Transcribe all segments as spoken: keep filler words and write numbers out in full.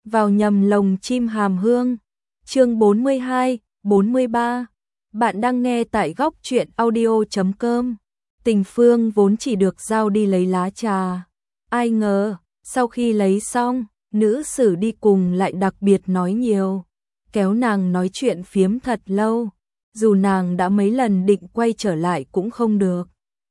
vào nhầm lồng chim hàm hương. Chương bốn mươi hai, bốn mươi ba. Bạn đang nghe tại góc truyện audio chấm com. Tình Phương vốn chỉ được giao đi lấy lá trà. Ai ngờ, sau khi lấy xong, nữ sử đi cùng lại đặc biệt nói nhiều, kéo nàng nói chuyện phiếm thật lâu, dù nàng đã mấy lần định quay trở lại cũng không được.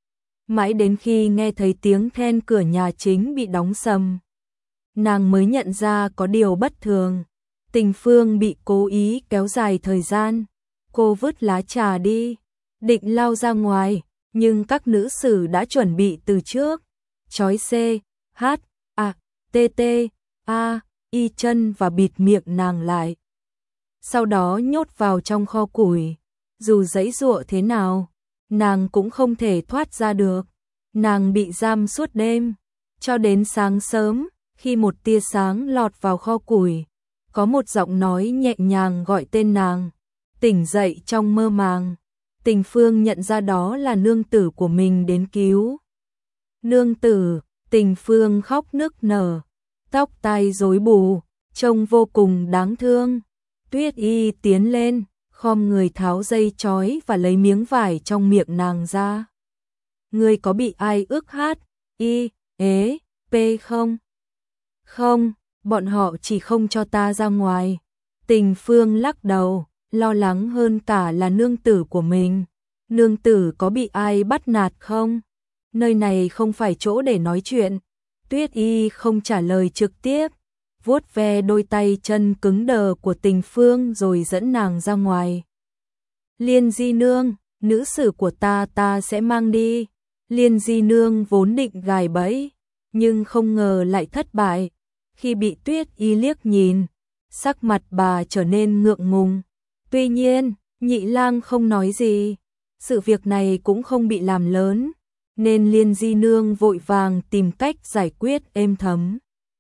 Mãi đến khi nghe thấy tiếng then cửa nhà chính bị đóng sầm, nàng mới nhận ra có điều bất thường. Tình Phương bị cố ý kéo dài thời gian. Cô vứt lá trà đi, định lao ra ngoài, nhưng các nữ sử đã chuẩn bị từ trước, trói C, H, A, T, T, A, Y chân và bịt miệng nàng lại. Sau đó nhốt vào trong kho củi. Dù giãy giụa thế nào, nàng cũng không thể thoát ra được. Nàng bị giam suốt đêm, cho đến sáng sớm, khi một tia sáng lọt vào kho củi, có một giọng nói nhẹ nhàng gọi tên nàng. Tỉnh dậy trong mơ màng, Tình Phương nhận ra đó là nương tử của mình đến cứu. Nương tử, Tình Phương khóc nức nở, tóc tai rối bù, trông vô cùng đáng thương. Tuyết Y tiến lên, khom người tháo dây trói và lấy miếng vải trong miệng nàng ra. Ngươi có bị ai ức hát, y, ế, p không? Không, bọn họ chỉ không cho ta ra ngoài. Tình Phương lắc đầu, lo lắng hơn cả là nương tử của mình. Nương tử có bị ai bắt nạt không? Nơi này không phải chỗ để nói chuyện. Tuyết Y không trả lời trực tiếp, vuốt ve đôi tay chân cứng đờ của Tình Phương rồi dẫn nàng ra ngoài. Liên Di nương, nữ sử của ta ta sẽ mang đi. Liên Di nương vốn định gài bẫy, nhưng không ngờ lại thất bại. Khi bị Tuyết Y liếc nhìn, sắc mặt bà trở nên ngượng ngùng. Tuy nhiên, Nhị Lang không nói gì, sự việc này cũng không bị làm lớn, nên Liên Di nương vội vàng tìm cách giải quyết êm thấm.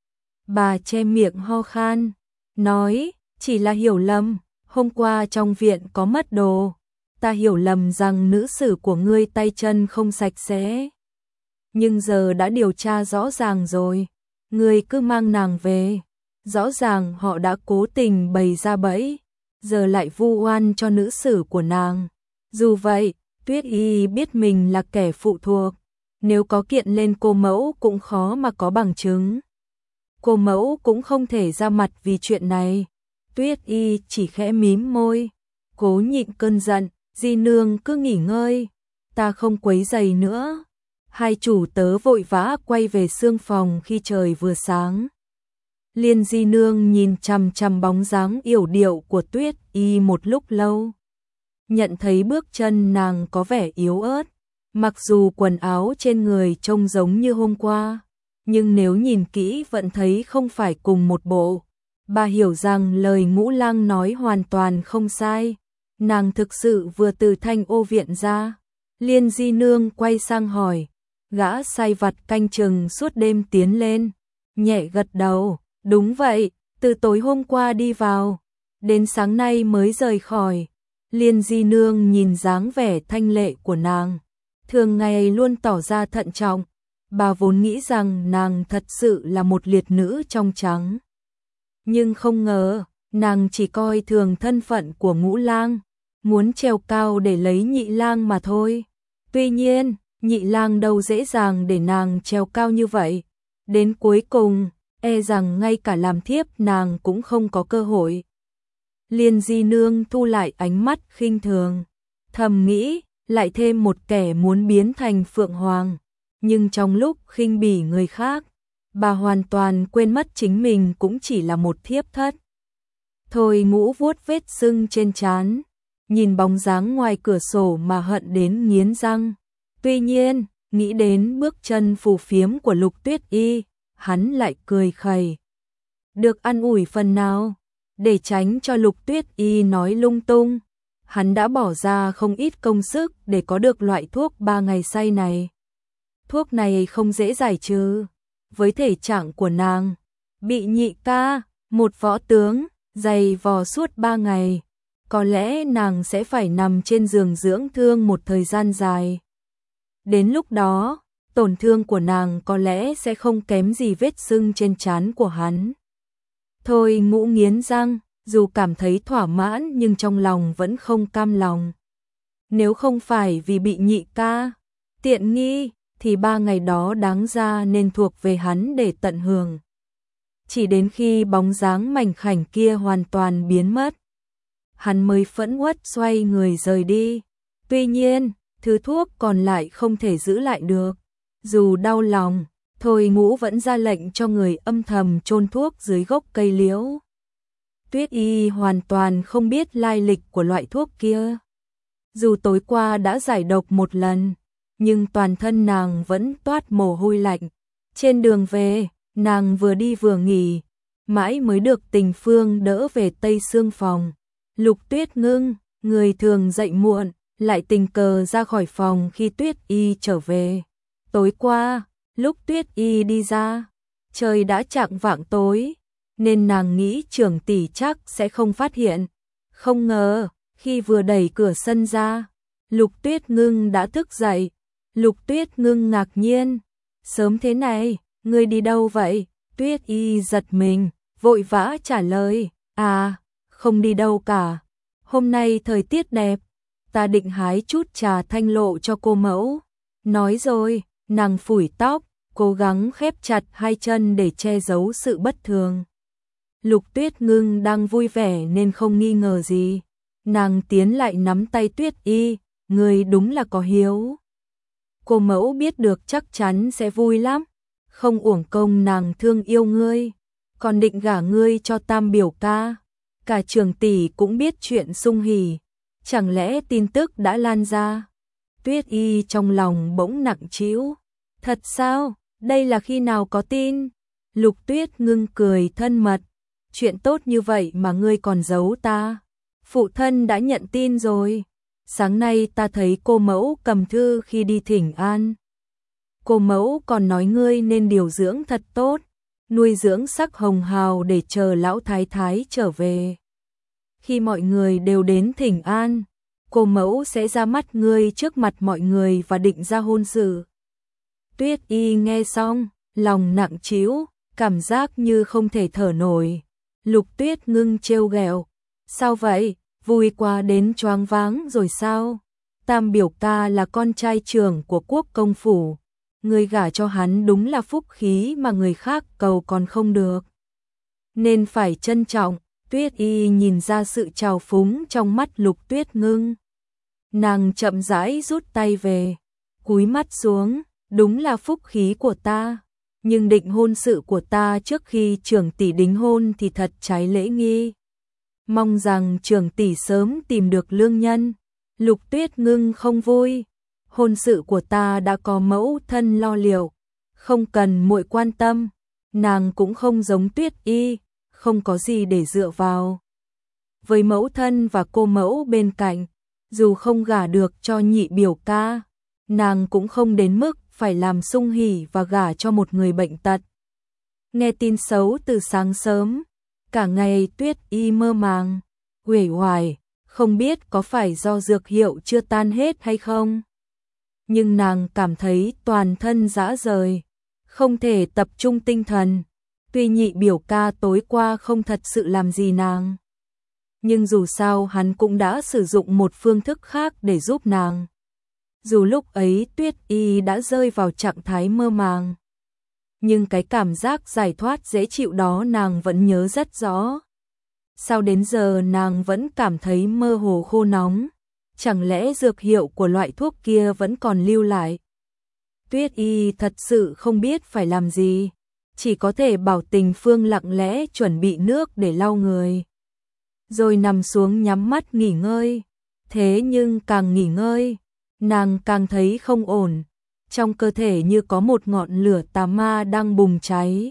Bà che miệng ho khan, nói, chỉ là hiểu lầm, hôm qua trong viện có mất đồ, ta hiểu lầm rằng nữ sử của ngươi tay chân không sạch sẽ. Nhưng giờ đã điều tra rõ ràng rồi, ngươi cứ mang nàng về, rõ ràng họ đã cố tình bày ra bẫy, giờ lại vu oan cho nữ sử của nàng. Dù vậy, Tuyết Y biết mình là kẻ phụ thuộc, nếu có kiện lên cô mẫu cũng khó mà có bằng chứng. Cô mẫu cũng không thể ra mặt vì chuyện này. Tuyết Y chỉ khẽ mím môi, cố nhịn cơn giận. Di nương cứ nghỉ ngơi, ta không quấy rầy nữa. Hai chủ tớ vội vã quay về xương phòng khi trời vừa sáng. Liên Di nương nhìn chằm chằm bóng dáng yểu điệu của Tuyết Y một lúc lâu, nhận thấy bước chân nàng có vẻ yếu ớt, mặc dù quần áo trên người trông giống như hôm qua, nhưng nếu nhìn kỹ vẫn thấy không phải cùng một bộ. Bà hiểu rằng lời Ngũ Lang nói hoàn toàn không sai, nàng thực sự vừa từ Thanh Ô viện ra. Liên Di nương quay sang hỏi, gã sai vặt canh chừng suốt đêm tiến lên, nhẹ gật đầu, đúng vậy, từ tối hôm qua đi vào, đến sáng nay mới rời khỏi. Liên Di nương nhìn dáng vẻ thanh lệ của nàng, thường ngày luôn tỏ ra thận trọng, bà vốn nghĩ rằng nàng thật sự là một liệt nữ trong trắng. Nhưng không ngờ, nàng chỉ coi thường thân phận của Ngũ Lang, muốn trèo cao để lấy Nhị Lang mà thôi. Tuy nhiên, Nhị Lang đâu dễ dàng để nàng trèo cao như vậy. Đến cuối cùng, e rằng ngay cả làm thiếp nàng cũng không có cơ hội. Liên Di nương thu lại ánh mắt khinh thường, thầm nghĩ, lại thêm một kẻ muốn biến thành Phượng Hoàng. Nhưng trong lúc khinh bỉ người khác, bà hoàn toàn quên mất chính mình cũng chỉ là một thiếp thất. Thôi Ngũ vuốt vết sưng trên trán, nhìn bóng dáng ngoài cửa sổ mà hận đến nghiến răng. Tuy nhiên, nghĩ đến bước chân phù phiếm của Lục Tuyết Y, hắn lại cười khẩy. Được ăn ủi phần nào, để tránh cho Lục Tuyết Y nói lung tung, hắn đã bỏ ra không ít công sức để có được loại thuốc ba ngày say này. Thuốc này không dễ giải trừ, với thể trạng của nàng, bị Nhị ca, một võ tướng, giày vò suốt ba ngày, có lẽ nàng sẽ phải nằm trên giường dưỡng thương một thời gian dài. Đến lúc đó, tổn thương của nàng có lẽ sẽ không kém gì vết sưng trên trán của hắn. Thôi Ngũ nghiến răng, dù cảm thấy thỏa mãn nhưng trong lòng vẫn không cam lòng. Nếu không phải vì bị nhị ca tiện nghi, thì ba ngày đó đáng ra nên thuộc về hắn để tận hưởng. Chỉ đến khi bóng dáng mảnh khảnh kia hoàn toàn biến mất, hắn mới phẫn uất xoay người rời đi. Tuy nhiên, thứ thuốc còn lại không thể giữ lại được. Dù đau lòng, Thôi Ngũ vẫn ra lệnh cho người âm thầm chôn thuốc dưới gốc cây liễu. Tuyết Y hoàn toàn không biết lai lịch của loại thuốc kia. Dù tối qua đã giải độc một lần, nhưng toàn thân nàng vẫn toát mồ hôi lạnh. Trên đường về, nàng vừa đi vừa nghỉ, mãi mới được Tình Phương đỡ về Tây Sương phòng. Lục Tuyết Ngưng, người thường dậy muộn, lại tình cờ ra khỏi phòng khi Tuyết Y trở về. Tối qua, lúc Tuyết Y đi ra, trời đã chạng vạng tối, nên nàng nghĩ trưởng tỷ chắc sẽ không phát hiện. Không ngờ, khi vừa đẩy cửa sân ra, Lục Tuyết Ngưng đã thức dậy. Lục Tuyết Ngưng ngạc nhiên, sớm thế này, ngươi đi đâu vậy? Tuyết Y giật mình, vội vã trả lời, à, không đi đâu cả. Hôm nay thời tiết đẹp, ta định hái chút trà thanh lộ cho cô mẫu. Nói rồi, nàng phủi tóc, cố gắng khép chặt hai chân để che giấu sự bất thường. Lục Tuyết Ngưng đang vui vẻ nên không nghi ngờ gì. Nàng tiến lại nắm tay Tuyết Y, ngươi đúng là có hiếu. Cô mẫu biết được chắc chắn sẽ vui lắm, không uổng công nàng thương yêu ngươi, còn định gả ngươi cho Tam biểu ca. Cả trường tỷ cũng biết chuyện sung hỉ, chẳng lẽ tin tức đã lan ra? Tuyết Y trong lòng bỗng nặng trĩu. Thật sao? Đây là khi nào có tin? Lục Tuyết Ngưng cười thân mật, chuyện tốt như vậy mà ngươi còn giấu ta. Phụ thân đã nhận tin rồi. Sáng nay ta thấy cô mẫu cầm thư khi đi thỉnh an. Cô mẫu còn nói ngươi nên điều dưỡng thật tốt, nuôi dưỡng sắc hồng hào để chờ lão thái thái trở về. Khi mọi người đều đến thỉnh an, cô mẫu sẽ ra mắt ngươi trước mặt mọi người và định ra hôn sự. Tuyết Y nghe xong, lòng nặng trĩu, cảm giác như không thể thở nổi. Lục Tuyết Ngưng trêu ghẹo, sao vậy? Vui quá đến choáng váng rồi sao? Tam biểu ca là con trai trưởng của quốc công phủ, người gả cho hắn đúng là phúc khí mà người khác cầu còn không được. Nên phải trân trọng. Tuyết Y nhìn ra sự trào phúng trong mắt Lục Tuyết Ngưng. Nàng chậm rãi rút tay về, cúi mắt xuống, đúng là phúc khí của ta, nhưng định hôn sự của ta trước khi trưởng tỷ đính hôn thì thật trái lễ nghi. Mong rằng trưởng tỷ sớm tìm được lương nhân. Lục Tuyết Ngưng không vui, hôn sự của ta đã có mẫu thân lo liệu, không cần muội quan tâm. Nàng cũng không giống Tuyết Y, không có gì để dựa vào. Với mẫu thân và cô mẫu bên cạnh, dù không gả được cho nhị biểu ca, nàng cũng không đến mức phải làm sung hỉ và gả cho một người bệnh tật. Nghe tin xấu từ sáng sớm, cả ngày Tuyết Y mơ màng, uể oải, không biết có phải do dược hiệu chưa tan hết hay không. Nhưng nàng cảm thấy toàn thân rã rời, không thể tập trung tinh thần. Tuy nhị biểu ca tối qua không thật sự làm gì nàng, nhưng dù sao hắn cũng đã sử dụng một phương thức khác để giúp nàng. Dù lúc ấy Tuyết Y đã rơi vào trạng thái mơ màng, nhưng cái cảm giác giải thoát dễ chịu đó nàng vẫn nhớ rất rõ. Sao đến giờ nàng vẫn cảm thấy mơ hồ khô nóng? Chẳng lẽ dược hiệu của loại thuốc kia vẫn còn lưu lại? Tuyết Y thật sự không biết phải làm gì, chỉ có thể bảo Tình Phương lặng lẽ chuẩn bị nước để lau người, rồi nằm xuống nhắm mắt nghỉ ngơi. Thế nhưng càng nghỉ ngơi, nàng càng thấy không ổn, trong cơ thể như có một ngọn lửa tà ma đang bùng cháy,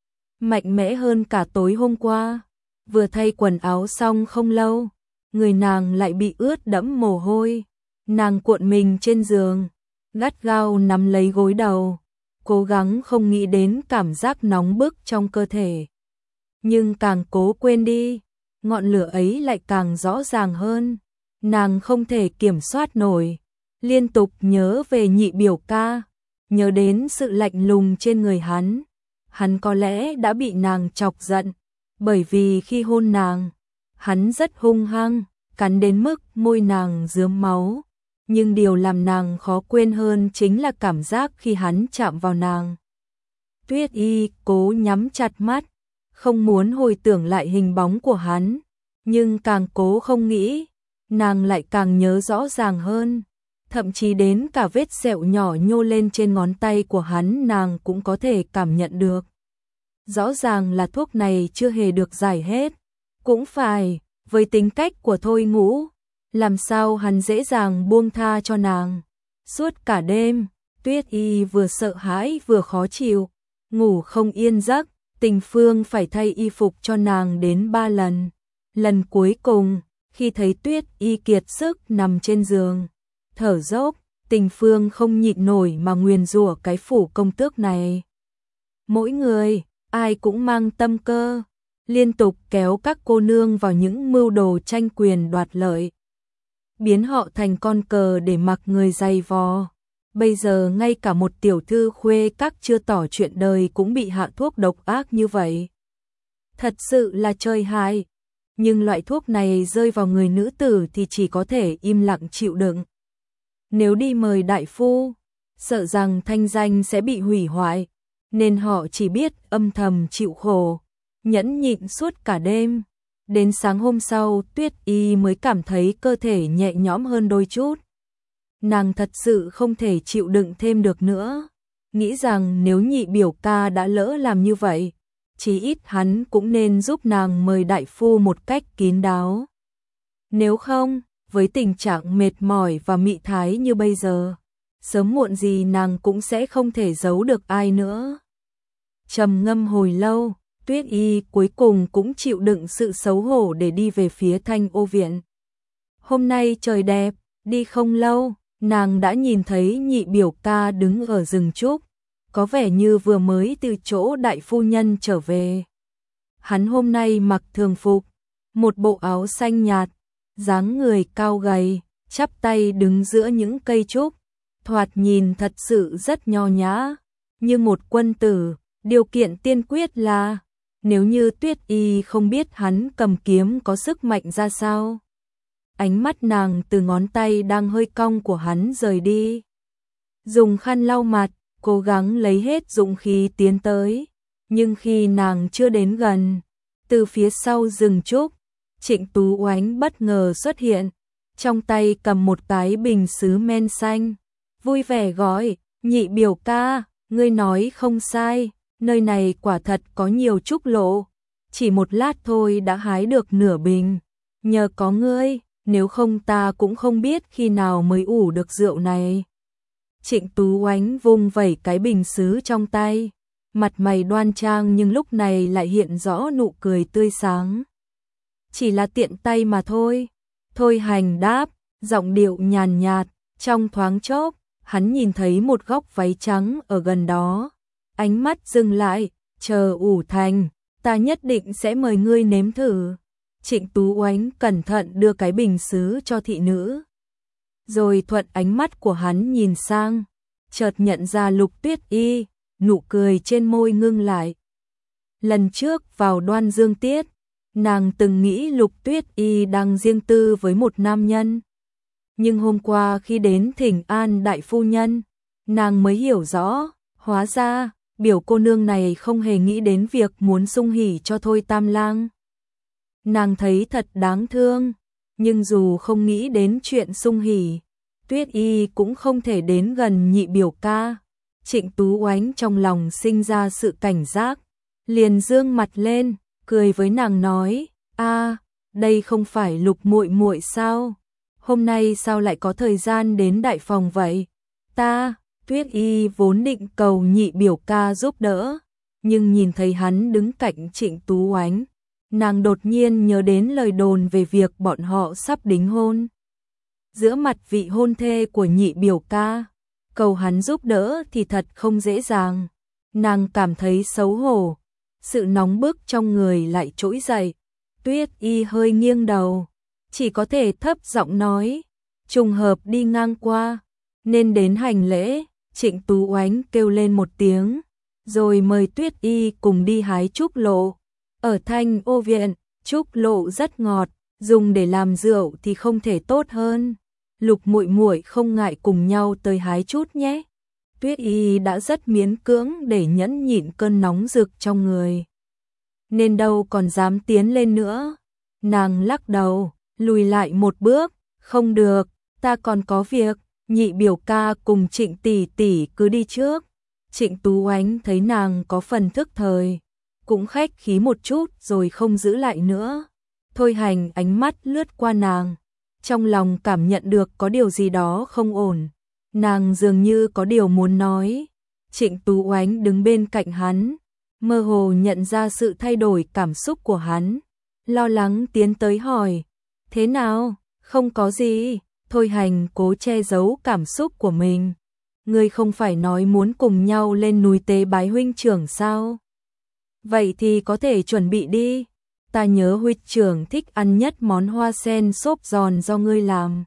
mạnh mẽ hơn cả tối hôm qua. Vừa thay quần áo xong không lâu, người nàng lại bị ướt đẫm mồ hôi. Nàng cuộn mình trên giường, gắt gao nắm lấy gối đầu, cố gắng không nghĩ đến cảm giác nóng bức trong cơ thể. Nhưng càng cố quên đi, ngọn lửa ấy lại càng rõ ràng hơn. Nàng không thể kiểm soát nổi, liên tục nhớ về nhị biểu ca, nhớ đến sự lạnh lùng trên người hắn. Hắn có lẽ đã bị nàng chọc giận, bởi vì khi hôn nàng, hắn rất hung hăng, cắn đến mức môi nàng rướm máu, nhưng điều làm nàng khó quên hơn chính là cảm giác khi hắn chạm vào nàng. Tuyết Y cố nhắm chặt mắt, không muốn hồi tưởng lại hình bóng của hắn, nhưng càng cố không nghĩ, nàng lại càng nhớ rõ ràng hơn, thậm chí đến cả vết sẹo nhỏ nhô lên trên ngón tay của hắn nàng cũng có thể cảm nhận được. Rõ ràng là thuốc này chưa hề được giải hết, cũng phải, với tính cách của Thôi Ngũ, làm sao hắn dễ dàng buông tha cho nàng. Suốt cả đêm, Tuyết Y vừa sợ hãi vừa khó chịu, ngủ không yên giấc, Tình Phương phải thay y phục cho nàng đến ba lần. Lần cuối cùng, khi thấy Tuyết Y kiệt sức nằm trên giường, thở dốc, Tình Phương không nhịn nổi mà nguyền rủa cái phủ công tước này. Mỗi người, ai cũng mang tâm cơ, liên tục kéo các cô nương vào những mưu đồ tranh quyền đoạt lợi, biến họ thành con cờ để mặc người giày vò. Bây giờ ngay cả một tiểu thư khuê các chưa tỏ chuyện đời cũng bị hạ thuốc độc ác như vậy. Thật sự là trời hại, nhưng loại thuốc này rơi vào người nữ tử thì chỉ có thể im lặng chịu đựng. Nếu đi mời đại phu, sợ rằng thanh danh sẽ bị hủy hoại, nên họ chỉ biết âm thầm chịu khổ, nhẫn nhịn suốt cả đêm. Đến sáng hôm sau, Tuyết Y mới cảm thấy cơ thể nhẹ nhõm hơn đôi chút. Nàng thật sự không thể chịu đựng thêm được nữa, nghĩ rằng nếu Nhị biểu ca đã lỡ làm như vậy, chí ít hắn cũng nên giúp nàng mời đại phu một cách kín đáo. Nếu không, với tình trạng mệt mỏi và mị thái như bây giờ, sớm muộn gì nàng cũng sẽ không thể giấu được ai nữa. Trầm ngâm hồi lâu, Tuyết Y cuối cùng cũng chịu đựng sự xấu hổ để đi về phía Thanh Ô viện. Hôm nay trời đẹp, đi không lâu, nàng đã nhìn thấy Nhị biểu ca đứng ở rừng trúc, có vẻ như vừa mới từ chỗ đại phu nhân trở về. Hắn hôm nay mặc thường phục, một bộ áo xanh nhạt, dáng người cao gầy, chắp tay đứng giữa những cây trúc, thoạt nhìn thật sự rất nho nhã, như một quân tử. Điều kiện tiên quyết là, nếu như Tuyết Y không biết hắn cầm kiếm có sức mạnh ra sao. Ánh mắt nàng từ ngón tay đang hơi cong của hắn rời đi. Dùng khăn lau mặt, cố gắng lấy hết dũng khí tiến tới. Nhưng khi nàng chưa đến gần, từ phía sau rừng trúc, Trịnh Tú Oánh bất ngờ xuất hiện, trong tay cầm một cái bình sứ men xanh, vui vẻ gọi, Nhị biểu ca, ngươi nói không sai. Nơi này quả thật có nhiều trúc lộ, chỉ một lát thôi đã hái được nửa bình, nhờ có ngươi, nếu không ta cũng không biết khi nào mới ủ được rượu này. Trịnh Tú Oánh vung vẩy cái bình sứ trong tay, mặt mày đoan trang nhưng lúc này lại hiện rõ nụ cười tươi sáng. Chỉ là tiện tay mà thôi. Thôi Hành đáp, giọng điệu nhàn nhạt, trong thoáng chốc, hắn nhìn thấy một góc váy trắng ở gần đó. Ánh mắt dừng lại, chờ ủ thành, ta nhất định sẽ mời ngươi nếm thử. Trịnh Tú Oánh cẩn thận đưa cái bình sứ cho thị nữ. Rồi thuận ánh mắt của hắn nhìn sang, chợt nhận ra Lục Tuyết Y, nụ cười trên môi ngưng lại. Lần trước vào Đoan Dương Tiết, nàng từng nghĩ Lục Tuyết Y đang riêng tư với một nam nhân. Nhưng hôm qua khi đến thỉnh an đại phu nhân, nàng mới hiểu rõ, hóa ra biểu cô nương này không hề nghĩ đến việc muốn sung hỉ cho Thôi Tam Lang. Nàng thấy thật đáng thương, nhưng dù không nghĩ đến chuyện sung hỉ, Tuyết Y cũng không thể đến gần Nhị biểu ca. Trịnh Tú Oánh trong lòng sinh ra sự cảnh giác, liền dương mặt lên, cười với nàng nói: "A, đây không phải Lục muội muội sao? Hôm nay sao lại có thời gian đến đại phòng vậy?" Ta Tuyết Y vốn định cầu Nhị biểu ca giúp đỡ, nhưng nhìn thấy hắn đứng cạnh Trịnh Tú Oánh, nàng đột nhiên nhớ đến lời đồn về việc bọn họ sắp đính hôn. Giữa mặt vị hôn thê của Nhị biểu ca, cầu hắn giúp đỡ thì thật không dễ dàng. Nàng cảm thấy xấu hổ, sự nóng bức trong người lại trỗi dậy. Tuyết Y hơi nghiêng đầu, chỉ có thể thấp giọng nói, trùng hợp đi ngang qua, nên đến hành lễ. Trịnh Tú Oánh kêu lên một tiếng, rồi mời Tuyết Y cùng đi hái trúc lộ. Ở Thanh Ô Viện, trúc lộ rất ngọt, dùng để làm rượu thì không thể tốt hơn. Lục muội muội không ngại cùng nhau tới hái chút nhé. Tuyết Y đã rất miễn cưỡng để nhẫn nhịn cơn nóng rực trong người, nên đâu còn dám tiến lên nữa. Nàng lắc đầu, lùi lại một bước, không được, ta còn có việc, Nhị biểu ca cùng Trịnh tỷ tỷ cứ đi trước. Trịnh Tú Oánh thấy nàng có phần thức thời, cũng khách khí một chút rồi không giữ lại nữa. Thôi Hành ánh mắt lướt qua nàng, trong lòng cảm nhận được có điều gì đó không ổn. Nàng dường như có điều muốn nói. Trịnh Tú Oánh đứng bên cạnh hắn, mơ hồ nhận ra sự thay đổi cảm xúc của hắn, lo lắng tiến tới hỏi, thế nào? Không có gì. Thôi Hành cố che giấu cảm xúc của mình. Ngươi không phải nói muốn cùng nhau lên núi tế bái huynh trưởng sao? Vậy thì có thể chuẩn bị đi. Ta nhớ huynh trưởng thích ăn nhất món hoa sen xốp giòn do ngươi làm.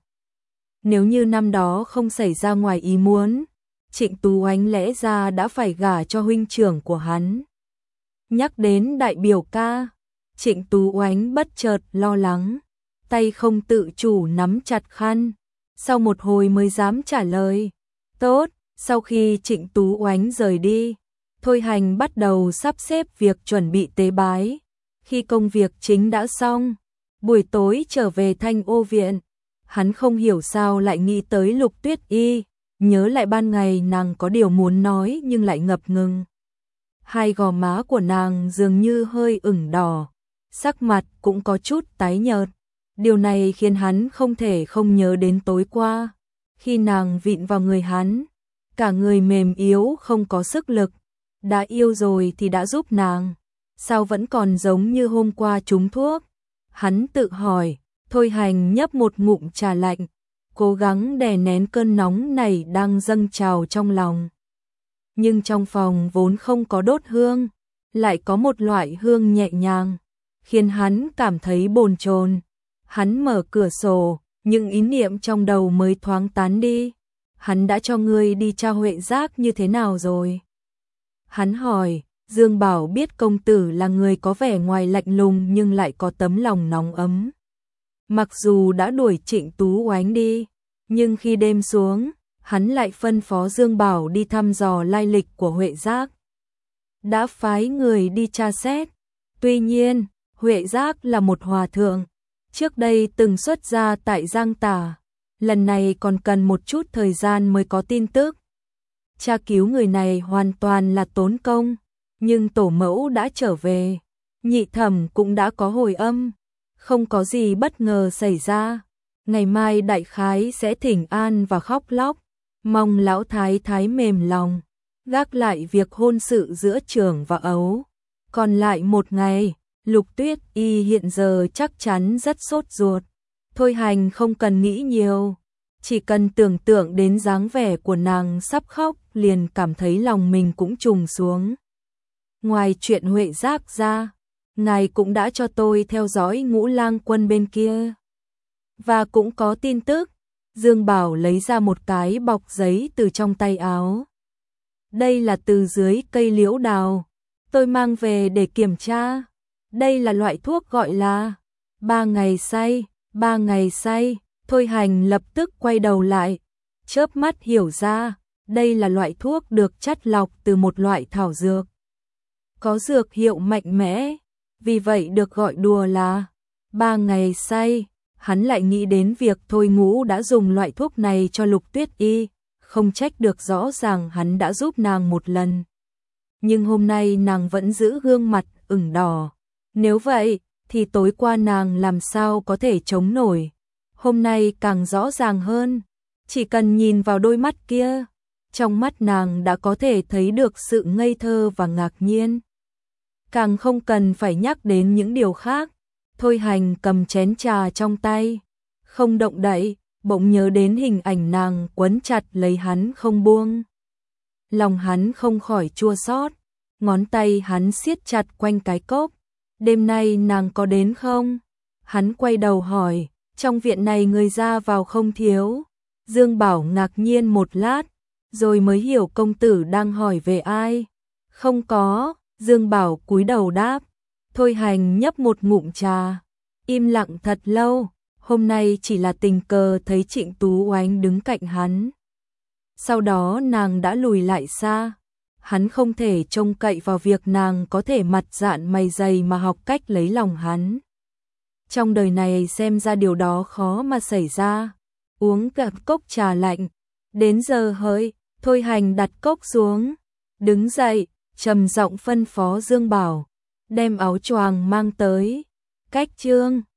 Nếu như năm đó không xảy ra ngoài ý muốn, Trịnh Tú Oánh lẽ ra đã phải gả cho huynh trưởng của hắn. Nhắc đến đại biểu ca, Trịnh Tú Oánh bất chợt lo lắng, tay không tự chủ nắm chặt khăn, sau một hồi mới dám trả lời. Tốt. Sau khi Trịnh Tú Oánh rời đi, Thôi Hành bắt đầu sắp xếp việc chuẩn bị tế bái. Khi công việc chính đã xong, buổi tối trở về Thanh Ô Viện, hắn không hiểu sao lại nghĩ tới Lục Tuyết Y, nhớ lại ban ngày nàng có điều muốn nói nhưng lại ngập ngừng. Hai gò má của nàng dường như hơi ửng đỏ, sắc mặt cũng có chút tái nhợt. Điều này khiến hắn không thể không nhớ đến tối qua, khi nàng vịn vào người hắn, cả người mềm yếu không có sức lực, đã yêu rồi thì đã giúp nàng, sao vẫn còn giống như hôm qua trúng thuốc. Hắn tự hỏi. Thôi Hành nhấp một ngụm trà lạnh, cố gắng đè nén cơn nóng này đang dâng trào trong lòng. Nhưng trong phòng vốn không có đốt hương, lại có một loại hương nhẹ nhàng, khiến hắn cảm thấy bồn chồn. Hắn mở cửa sổ, những ý niệm trong đầu mới thoáng tán đi. Hắn đã cho ngươi đi tra Huệ Giác như thế nào rồi? Hắn hỏi. Dương Bảo biết công tử là người có vẻ ngoài lạnh lùng nhưng lại có tấm lòng nóng ấm. Mặc dù đã đuổi Trịnh Tú Oánh đi, nhưng khi đêm xuống, hắn lại phân phó Dương Bảo đi thăm dò lai lịch của Huệ Giác. Đã phái người đi tra xét. Tuy nhiên, Huệ Giác là một hòa thượng, trước đây từng xuất gia tại Giang Tả, lần này còn cần một chút thời gian mới có tin tức. Tra cứu người này hoàn toàn là tốn công, nhưng tổ mẫu đã trở về, nhị thẩm cũng đã có hồi âm, không có gì bất ngờ xảy ra. Ngày mai đại khái sẽ thỉnh an và khóc lóc, mong lão thái thái mềm lòng, gác lại việc hôn sự giữa trưởng và ấu. Còn lại một ngày, Lục Tuyết Y hiện giờ chắc chắn rất sốt ruột. Thôi Hành không cần nghĩ nhiều, chỉ cần tưởng tượng đến dáng vẻ của nàng sắp khóc liền cảm thấy lòng mình cũng trùng xuống. Ngoài chuyện Huệ Giác ra, ngài cũng đã cho tôi theo dõi Ngũ Lang Quân bên kia. Và cũng có tin tức. Dương Bảo lấy ra một cái bọc giấy từ trong tay áo. Đây là từ dưới cây liễu đào, tôi mang về để kiểm tra. Đây là loại thuốc gọi là ba ngày say, ba ngày say. Thôi Hành lập tức quay đầu lại, chớp mắt hiểu ra, đây là loại thuốc được chắt lọc từ một loại thảo dược, có dược hiệu mạnh mẽ, vì vậy được gọi đùa là ba ngày say. Hắn lại nghĩ đến việc Thôi Ngũ đã dùng loại thuốc này cho Lục Tuyết Y, không trách được, rõ ràng hắn đã giúp nàng một lần. Nhưng hôm nay nàng vẫn giữ gương mặt ửng đỏ. Nếu vậy, thì tối qua nàng làm sao có thể chống nổi. Hôm nay càng rõ ràng hơn, chỉ cần nhìn vào đôi mắt kia, trong mắt nàng đã có thể thấy được sự ngây thơ và ngạc nhiên. Càng không cần phải nhắc đến những điều khác. Thôi Hành cầm chén trà trong tay, không động đậy, bỗng nhớ đến hình ảnh nàng quấn chặt lấy hắn không buông. Lòng hắn không khỏi chua xót, ngón tay hắn siết chặt quanh cái cốc. Đêm nay nàng có đến không? Hắn quay đầu hỏi, trong viện này người ra vào không thiếu. Dương Bảo ngạc nhiên một lát, rồi mới hiểu công tử đang hỏi về ai. Không có. Dương Bảo cúi đầu đáp, Thôi Hành nhấp một ngụm trà, im lặng thật lâu, hôm nay chỉ là tình cờ thấy Trịnh Tú Oánh đứng cạnh hắn. Sau đó nàng đã lùi lại xa, hắn không thể trông cậy vào việc nàng có thể mặt dạn mày dày mà học cách lấy lòng hắn. Trong đời này xem ra điều đó khó mà xảy ra. Uống cạn cốc trà lạnh, đến giờ hỡi, Thôi Hành đặt cốc xuống, đứng dậy, trầm giọng phân phó Dương Bảo, đem áo choàng mang tới. Cách Trương